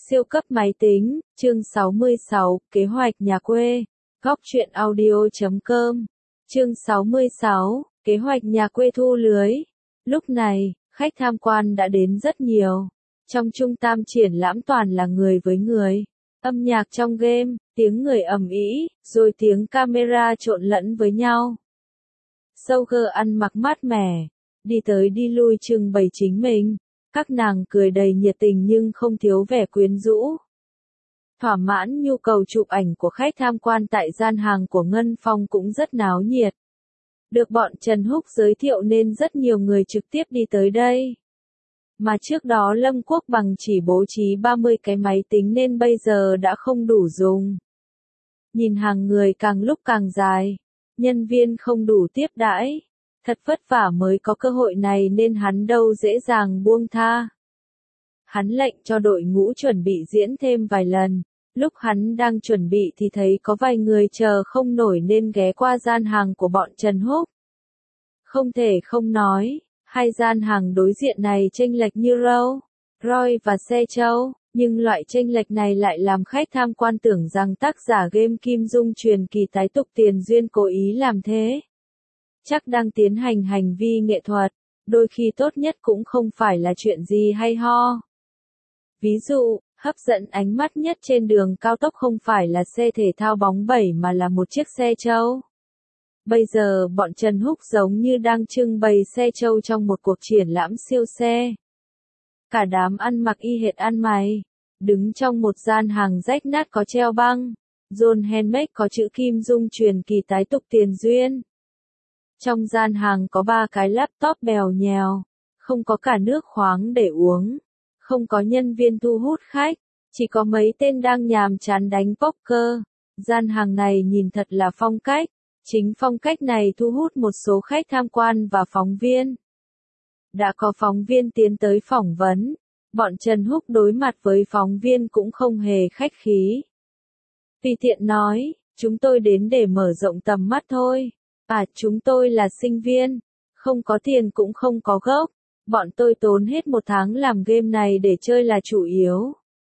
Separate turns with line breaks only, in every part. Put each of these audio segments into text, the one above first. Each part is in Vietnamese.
Siêu cấp máy tính, chương 66, kế hoạch nhà quê, góc truyện audio.com, chương 66, kế hoạch nhà quê thu lưới. Lúc này, khách tham quan đã đến rất nhiều. Trong trung tâm triển lãm toàn là người với người. Âm nhạc trong game, tiếng người ầm ĩ, rồi tiếng camera trộn lẫn với nhau. Soger ăn mặc mát mẻ, đi tới đi lui trưng bày chính mình. Các nàng cười đầy nhiệt tình nhưng không thiếu vẻ quyến rũ. Thỏa mãn nhu cầu chụp ảnh của khách tham quan tại gian hàng của Ngân Phong cũng rất náo nhiệt. Được bọn Trần Húc giới thiệu nên rất nhiều người trực tiếp đi tới đây. Mà trước đó Lâm Quốc Bằng chỉ bố trí 30 cái máy tính nên bây giờ đã không đủ dùng. Nhìn hàng người càng lúc càng dài, nhân viên không đủ tiếp đãi. Thật vất vả mới có cơ hội này nên hắn đâu dễ dàng buông tha. Hắn lệnh cho đội ngũ chuẩn bị diễn thêm vài lần. Lúc hắn đang chuẩn bị thì thấy có vài người chờ không nổi nên ghé qua gian hàng của bọn Trần Húc. Không thể không nói, hai gian hàng đối diện này chênh lệch như Rolls Royce và xe trâu, nhưng loại chênh lệch này lại làm khách tham quan tưởng rằng tác giả game Kim Dung truyền kỳ tái tục tiền duyên cố ý làm thế. Chắc đang tiến hành hành vi nghệ thuật, đôi khi tốt nhất cũng không phải là chuyện gì hay ho. Ví dụ, hấp dẫn ánh mắt nhất trên đường cao tốc không phải là xe thể thao bóng bẩy mà là một chiếc xe trâu. Bây giờ bọn Trần Húc giống như đang trưng bày xe trâu trong một cuộc triển lãm siêu xe. Cả đám ăn mặc y hệt ăn mày, đứng trong một gian hàng rách nát có treo băng, John Handmade có chữ Kim Dung truyền kỳ tái tục tiền duyên. Trong gian hàng có 3 cái laptop bèo nhèo, không có cả nước khoáng để uống, không có nhân viên thu hút khách, chỉ có mấy tên đang nhàm chán đánh poker. Gian hàng này nhìn thật là phong cách, chính phong cách này thu hút một số khách tham quan và phóng viên. Đã có phóng viên tiến tới phỏng vấn, bọn Trần Húc đối mặt với phóng viên cũng không hề khách khí. Tùy tiện nói, chúng tôi đến để mở rộng tầm mắt thôi. Chúng tôi là sinh viên, không có tiền cũng không có gốc, bọn tôi tốn hết 1 tháng làm game này để chơi là chủ yếu.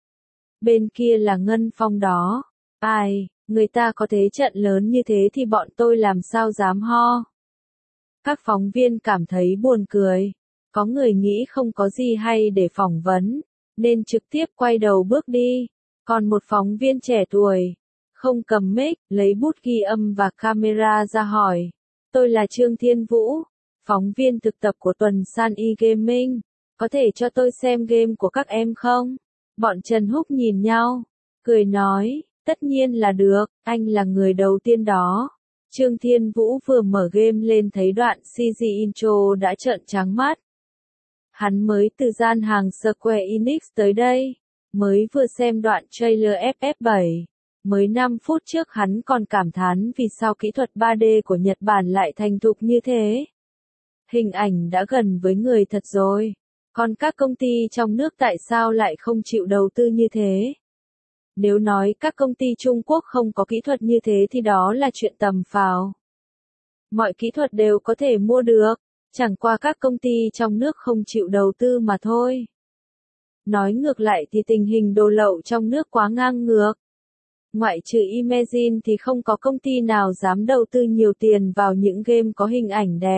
Bên kia là Ngân Phong đó, người ta có thế trận lớn như thế thì bọn tôi làm sao dám ho. Các phóng viên cảm thấy buồn cười, có người nghĩ không có gì hay để phỏng vấn, nên trực tiếp quay đầu bước đi, còn một phóng viên trẻ tuổi, không cầm mic, lấy bút ghi âm và camera ra hỏi. Tôi là Trương Thiên Vũ, phóng viên thực tập của tuần Sun e-gaming. Có thể cho tôi xem game của các em không? Bọn Trần Húc nhìn nhau, cười nói, tất nhiên là được, anh là người đầu tiên đó. Trương Thiên Vũ vừa mở game lên thấy đoạn CG intro đã trợn trắng mắt. Hắn mới từ gian hàng Square Enix tới đây, mới vừa xem đoạn trailer FF7. Mới 5 phút trước hắn còn cảm thán vì sao kỹ thuật 3D của Nhật Bản lại thành thục như thế. Hình ảnh đã gần với người thật rồi. Còn các công ty trong nước tại sao lại không chịu đầu tư như thế? Nếu nói các công ty Trung Quốc không có kỹ thuật như thế thì đó là chuyện tầm phào. Mọi kỹ thuật đều có thể mua được, chẳng qua các công ty trong nước không chịu đầu tư mà thôi. Nói ngược lại thì tình hình đồ lậu trong nước quá ngang ngược. Ngoại trừ Imagine thì không có công ty nào dám đầu tư nhiều tiền vào những game có hình ảnh đẹp.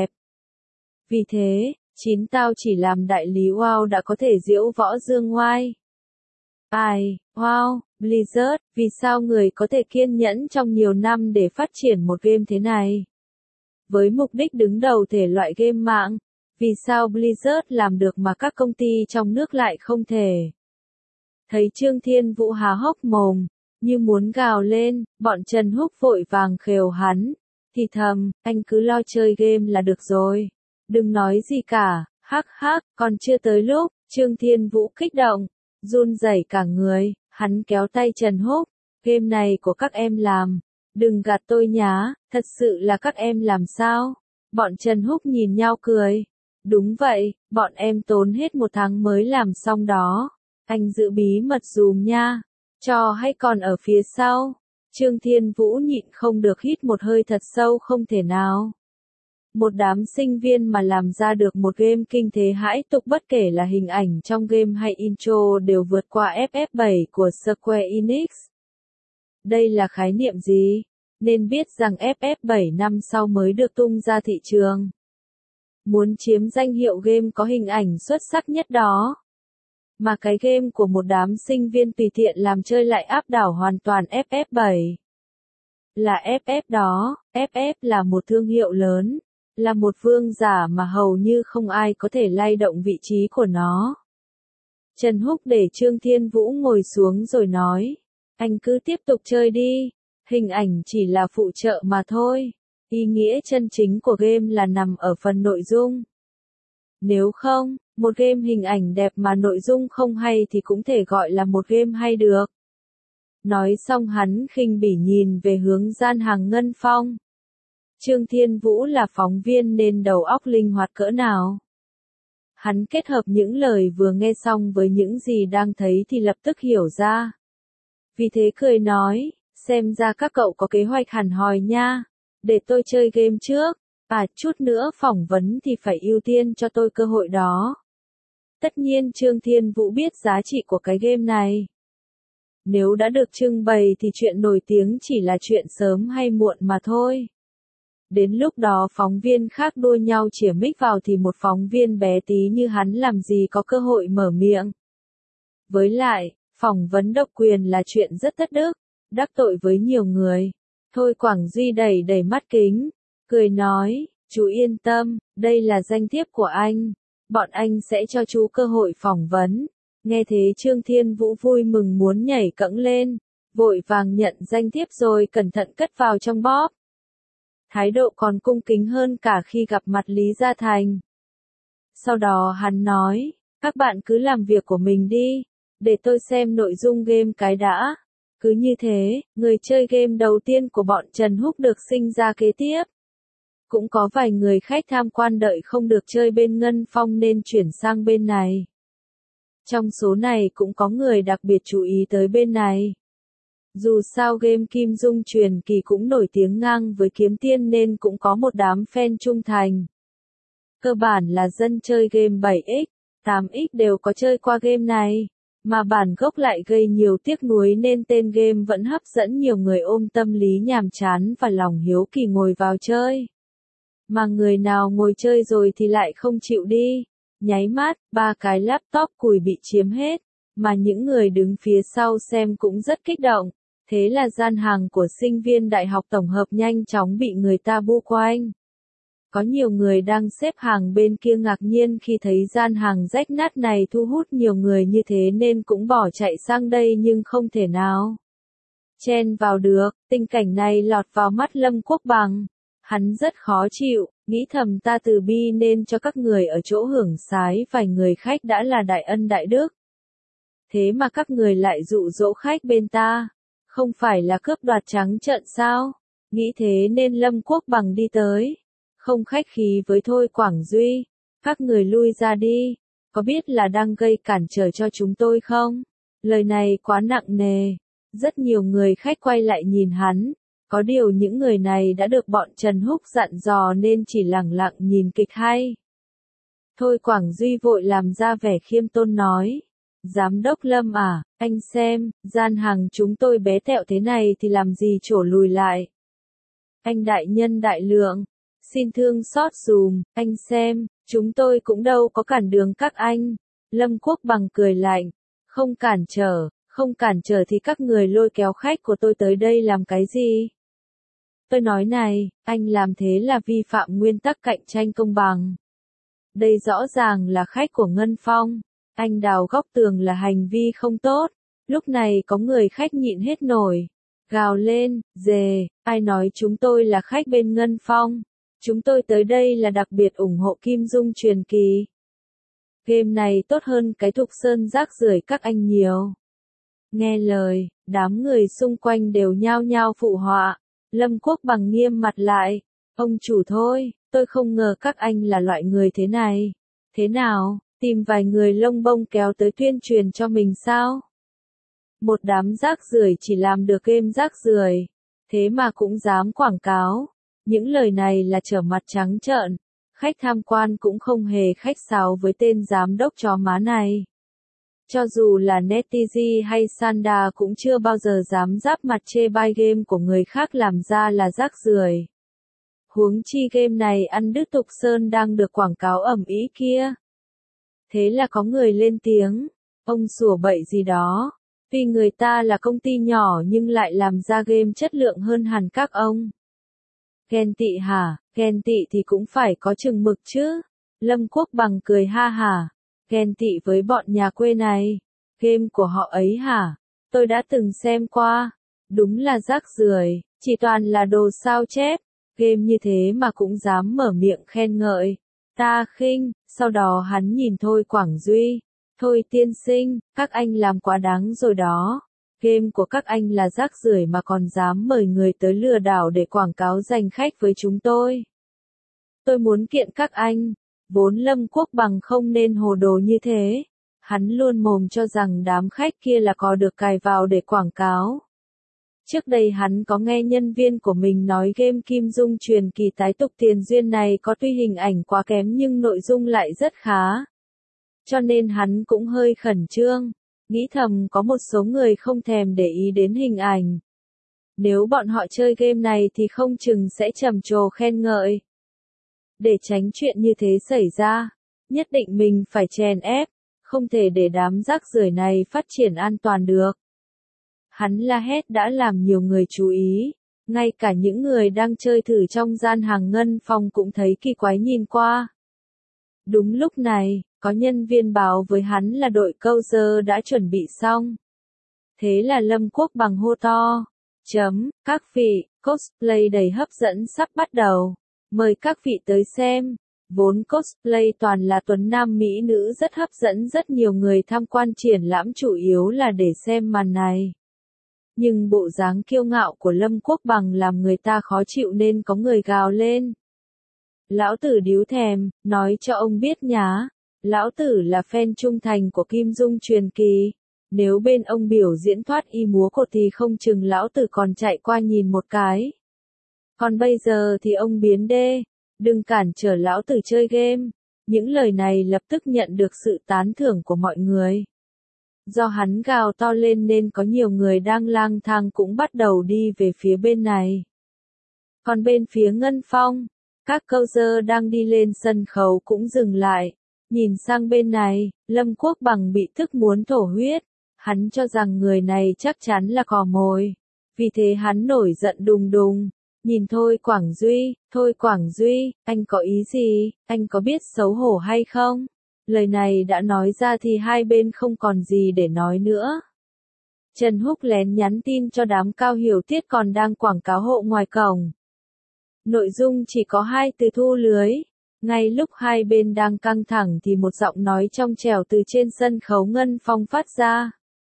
Vì thế, tao chỉ làm đại lý WoW đã có thể diễu võ dương ngoai. Wow, Blizzard, vì sao người có thể kiên nhẫn trong nhiều năm để phát triển một game thế này? Với mục đích đứng đầu thể loại game mạng, vì sao Blizzard làm được mà các công ty trong nước lại không thể? Thấy Trương Thiên Vũ há hốc mồm, như muốn gào lên, bọn Trần Húc vội vàng khều hắn, thì thầm, anh cứ lo chơi game là được rồi. Đừng nói gì cả, còn chưa tới lúc. Trương Thiên Vũ kích động, run rẩy cả người, hắn kéo tay Trần Húc, game này của các em làm, đừng gạt tôi nhá, thật sự là các em làm sao? Bọn Trần Húc nhìn nhau cười, đúng vậy, bọn em tốn hết 1 tháng mới làm xong đó, anh giữ bí mật dùm nha, cho hay còn ở phía sau. Trương Thiên Vũ nhịn không được hít một hơi thật sâu không thể nào. Một đám sinh viên mà làm ra được một game kinh thế hãi tục, bất kể là hình ảnh trong game hay intro đều vượt qua FF7 của Square Enix. Đây là khái niệm gì? Nên biết rằng FF7 năm sau mới được tung ra thị trường. Muốn chiếm danh hiệu game có hình ảnh xuất sắc nhất đó. Mà cái game của một đám sinh viên tùy tiện làm chơi lại áp đảo hoàn toàn FF7. Là FF đó, FF là một thương hiệu lớn, là một vương giả mà hầu như không ai có thể lay động vị trí của nó. Trần Húc để Trương Thiên Vũ ngồi xuống rồi nói, anh cứ tiếp tục chơi đi, hình ảnh chỉ là phụ trợ mà thôi, ý nghĩa chân chính của game là nằm ở phần nội dung. Nếu không, một game hình ảnh đẹp mà nội dung không hay thì cũng thể gọi là một game hay được. Nói xong hắn khinh bỉ nhìn về hướng gian hàng Ngân Phong. Trương Thiên Vũ là phóng viên nên đầu óc linh hoạt cỡ nào. Hắn kết hợp những lời vừa nghe xong với những gì đang thấy thì lập tức hiểu ra. Vì thế cười nói, xem ra các cậu có kế hoạch hẳn hòi nha, để tôi chơi game trước, chút nữa phỏng vấn thì phải ưu tiên cho tôi cơ hội đó. Tất nhiên Trương Thiên Vũ biết giá trị của cái game này. Nếu đã được trưng bày thì chuyện nổi tiếng chỉ là chuyện sớm hay muộn mà thôi. Đến lúc đó phóng viên khác đua nhau chĩa mic vào thì một phóng viên bé tí như hắn làm gì có cơ hội mở miệng. Với lại, phỏng vấn độc quyền là chuyện rất thất đức, đắc tội với nhiều người. Thôi Quảng Duy đẩy đẩy mắt kính, cười nói, chú yên tâm, đây là danh thiếp của anh. Bọn anh sẽ cho chú cơ hội phỏng vấn. Nghe thế Trương Thiên Vũ vui mừng muốn nhảy cẫng lên, vội vàng nhận danh thiếp rồi cẩn thận cất vào trong bóp. Thái độ còn cung kính hơn cả khi gặp mặt Lý Gia Thành. Sau đó hắn nói, các bạn cứ làm việc của mình đi, để tôi xem nội dung game cái đã. Cứ như thế, người chơi game đầu tiên của bọn Trần Húc được sinh ra kế tiếp. Cũng có vài người khách tham quan đợi không được chơi bên Ngân Phong nên chuyển sang bên này. Trong số này cũng có người đặc biệt chú ý tới bên này. Dù sao game Kim Dung truyền kỳ cũng nổi tiếng ngang với Kiếm Tiên nên cũng có một đám fan trung thành. Cơ bản là dân chơi game 7X, 8X đều có chơi qua game này, mà bản gốc lại gây nhiều tiếc nuối nên tên game vẫn hấp dẫn nhiều người ôm tâm lý nhàm chán và lòng hiếu kỳ ngồi vào chơi. Mà người nào ngồi chơi rồi thì lại không chịu đi. Nháy mắt, 3 cái laptop cùi bị chiếm hết, mà những người đứng phía sau xem cũng rất kích động. Thế là gian hàng của sinh viên đại học tổng hợp nhanh chóng bị người ta bu quanh. Có nhiều người đang xếp hàng bên kia ngạc nhiên khi thấy gian hàng rách nát này thu hút nhiều người như thế nên cũng bỏ chạy sang đây nhưng không thể nào chen vào được. Tình cảnh này lọt vào mắt Lâm Quốc Bằng. Hắn rất khó chịu, nghĩ thầm ta từ bi nên cho các người ở chỗ hưởng sái vài người khách đã là đại ân đại đức. Thế mà các người lại dụ dỗ khách bên ta, không phải là cướp đoạt trắng trợn sao? Nghĩ thế nên Lâm Quốc Bằng đi tới, không khách khí với Thôi Quảng Duy, các người lui ra đi, có biết là đang gây cản trở cho chúng tôi không? Lời này quá nặng nề, rất nhiều người khách quay lại nhìn hắn. Có điều những người này đã được bọn Trần Húc dặn dò nên chỉ lẳng lặng nhìn kịch hay. Thôi Quảng Duy vội làm ra vẻ khiêm tốn nói. Giám đốc Lâm à, anh xem, gian hàng chúng tôi bé tẹo thế này thì làm gì trổ lùi lại. Anh đại nhân đại lượng, xin thương xót dùm, anh xem, chúng tôi cũng đâu có cản đường các anh. Lâm Quốc Bằng cười lạnh, không cản trở thì các người lôi kéo khách của tôi tới đây làm cái gì? Tôi nói này, anh làm thế là vi phạm nguyên tắc cạnh tranh công bằng. Đây rõ ràng là khách của Ngân Phong, anh đào góc tường là hành vi không tốt. Lúc này có người khách nhịn hết nổi, gào lên, dề, ai nói chúng tôi là khách bên Ngân Phong? Chúng tôi tới đây là đặc biệt ủng hộ Kim Dung truyền kỳ. Game này tốt hơn cái Thục Sơn rác rưởi các anh nhiều. Nghe lời, đám người xung quanh đều nhao nhao phụ họa. Lâm Quốc Bằng nghiêm mặt lại, ông chủ thôi, tôi không ngờ các anh là loại người thế này. Thế nào, tìm vài người lông bông kéo tới tuyên truyền cho mình sao? Một đám rác rưởi chỉ làm được game rác rưởi, thế mà cũng dám quảng cáo. Những lời này là trở mặt trắng trợn, khách tham quan cũng không hề khách sáo với tên giám đốc chó má này. Cho dù là Netiji hay Sanda cũng chưa bao giờ dám giáp mặt chê bai game của người khác làm ra là rác rưởi. Huống chi game này ăn đứt Tục Sơn đang được quảng cáo ầm ĩ kia. Thế là có người lên tiếng, ông sủa bậy gì đó, vì người ta là công ty nhỏ nhưng lại làm ra game chất lượng hơn hẳn các ông. Ghen tị hả, ghen tị thì cũng phải có chừng mực chứ. Lâm Quốc Bằng cười ha hả, ghen tị với bọn nhà quê này, game của họ ấy hả, tôi đã từng xem qua, đúng là rác rưởi, chỉ toàn là đồ sao chép, game như thế mà cũng dám mở miệng khen ngợi, ta khinh, sau đó hắn nhìn Thôi Quảng Duy, thôi tiên sinh, các anh làm quá đáng rồi đó. Game của các anh là rác rưởi mà còn dám mời người tới lừa đảo để quảng cáo giành khách với chúng tôi. Tôi muốn kiện các anh, vốn Lâm Quốc Bằng không nên hồ đồ như thế. Hắn luôn mồm cho rằng đám khách kia là có được cài vào để quảng cáo. Trước đây hắn có nghe nhân viên của mình nói game Kim Dung truyền kỳ tái tục tiền duyên này có tuy hình ảnh quá kém nhưng nội dung lại rất khá. Cho nên hắn cũng hơi khẩn trương. Nghĩ thầm có một số người không thèm để ý đến hình ảnh. Nếu bọn họ chơi game này thì không chừng sẽ trầm trồ khen ngợi. Để tránh chuyện như thế xảy ra, nhất định mình phải chèn ép, không thể để đám rác rưởi này phát triển an toàn được. Hắn la hét đã làm nhiều người chú ý, ngay cả những người đang chơi thử trong gian hàng ngân phong cũng thấy kỳ quái nhìn qua. Đúng lúc này, có nhân viên báo với hắn là đội câu dơ đã chuẩn bị xong. Thế là Lâm Quốc Bằng hô to, các vị, cosplay đầy hấp dẫn sắp bắt đầu, mời các vị tới xem. Vốn cosplay toàn là tuấn nam mỹ nữ rất hấp dẫn rất nhiều người tham quan triển lãm chủ yếu là để xem màn này. Nhưng bộ dáng kiêu ngạo của Lâm Quốc Bằng làm người ta khó chịu nên có người gào lên. Lão tử điếu thèm, nói cho ông biết nhá. Lão tử là fan trung thành của Kim Dung truyền kỳ. Nếu bên ông biểu diễn thoát y múa cột thì không chừng lão tử còn chạy qua nhìn một cái. Còn bây giờ thì ông biến đê. Đừng cản trở lão tử chơi game. Những lời này lập tức nhận được sự tán thưởng của mọi người. Do hắn gào to lên nên có nhiều người đang lang thang cũng bắt đầu đi về phía bên này. Còn bên phía Ngân Phong, các câu dơ đang đi lên sân khấu cũng dừng lại. Nhìn sang bên này, Lâm Quốc Bằng bị tức muốn thổ huyết. Hắn cho rằng người này chắc chắn là cò mồi. Vì thế hắn nổi giận đùng đùng. Nhìn Thôi Quảng Duy, anh có ý gì, anh có biết xấu hổ hay không? Lời này đã nói ra thì hai bên không còn gì để nói nữa. Trần Húc lén nhắn tin cho đám Cao Hiểu Tiết còn đang quảng cáo hộ ngoài cổng. Nội dung chỉ có 2 từ thu lưới. Ngay lúc hai bên đang căng thẳng thì một giọng nói trong trẻo từ trên sân khấu Ngân Phong phát ra.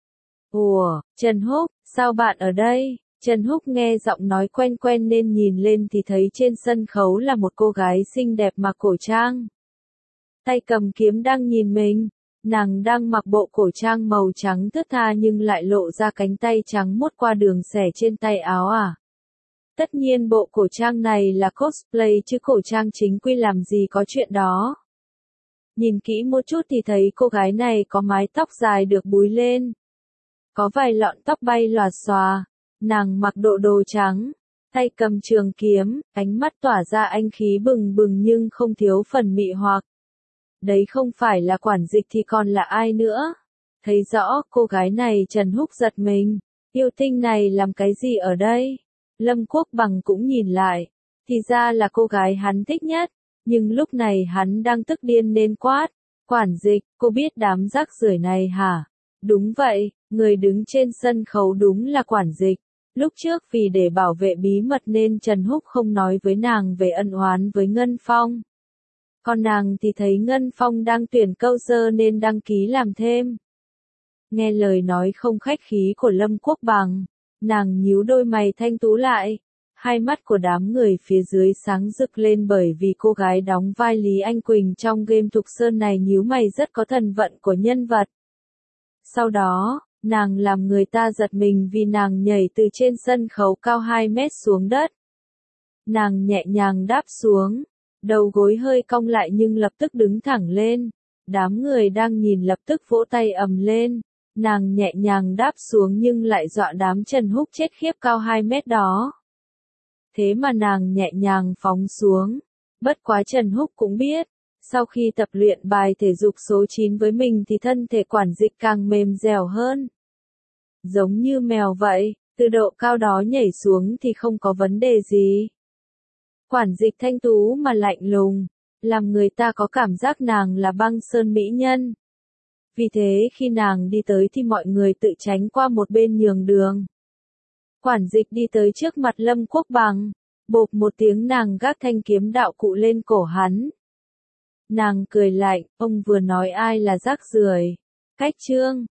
Ủa, Trần Húc, sao bạn ở đây? Trần Húc nghe giọng nói quen quen nên nhìn lên thì thấy trên sân khấu là một cô gái xinh đẹp mặc cổ trang. Tay cầm kiếm đang nhìn mình, nàng đang mặc bộ cổ trang màu trắng thướt tha nhưng lại lộ ra cánh tay trắng muốt qua đường xẻ trên tay áo à. Tất nhiên bộ cổ trang này là cosplay chứ cổ trang chính quy làm gì có chuyện đó. Nhìn kỹ một chút thì thấy cô gái này có mái tóc dài được búi lên. Có vài lọn tóc bay lòa xòa, nàng mặc đồ trắng, tay cầm trường kiếm, ánh mắt tỏa ra anh khí bừng bừng nhưng không thiếu phần mị hoặc. Đấy không phải là Quản Dịch thì còn là ai nữa. Thấy rõ cô gái này Trần Húc giật mình, yêu tinh này làm cái gì ở đây? Lâm Quốc Bằng cũng nhìn lại, thì ra là cô gái hắn thích nhất, nhưng lúc này hắn đang tức điên nên quát, Quản Dịch, cô biết đám rác rưởi này hả? Đúng vậy, người đứng trên sân khấu đúng là Quản Dịch. Lúc trước vì để bảo vệ bí mật nên Trần Húc không nói với nàng về ân oán với Ngân Phong. Còn nàng thì thấy Ngân Phong đang tuyển câu dơ nên đăng ký làm thêm. Nghe lời nói không khách khí của Lâm Quốc Bằng, nàng nhíu đôi mày thanh tú lại. Hai mắt của đám người phía dưới sáng rực lên bởi vì cô gái đóng vai Lý Anh Quỳnh trong game Thục Sơn này nhíu mày rất có thần vận của nhân vật. Sau đó, nàng làm người ta giật mình vì nàng nhảy từ trên sân khấu cao 2 mét xuống đất. Nàng nhẹ nhàng đáp xuống, đầu gối hơi cong lại nhưng lập tức đứng thẳng lên. Đám người đang nhìn lập tức vỗ tay ầm lên. Nàng nhẹ nhàng đáp xuống nhưng lại dọa đám Trần Húc chết khiếp cao 2 mét đó. Thế mà nàng nhẹ nhàng phóng xuống. Bất quá Trần Húc cũng biết, sau khi tập luyện bài thể dục số 9 với mình thì thân thể Quản Dịch càng mềm dẻo hơn. Giống như mèo vậy, từ độ cao đó nhảy xuống thì không có vấn đề gì. Quản Dịch thanh tú mà lạnh lùng, làm người ta có cảm giác nàng là băng sơn mỹ nhân. Vì thế khi nàng đi tới thì mọi người tự tránh qua một bên nhường đường. Quản Dịch đi tới trước mặt Lâm Quốc Bằng, bộp một tiếng nàng gác thanh kiếm đạo cụ lên cổ hắn. Nàng cười lạnh, ông vừa nói ai là rác rưởi? Cách Trương,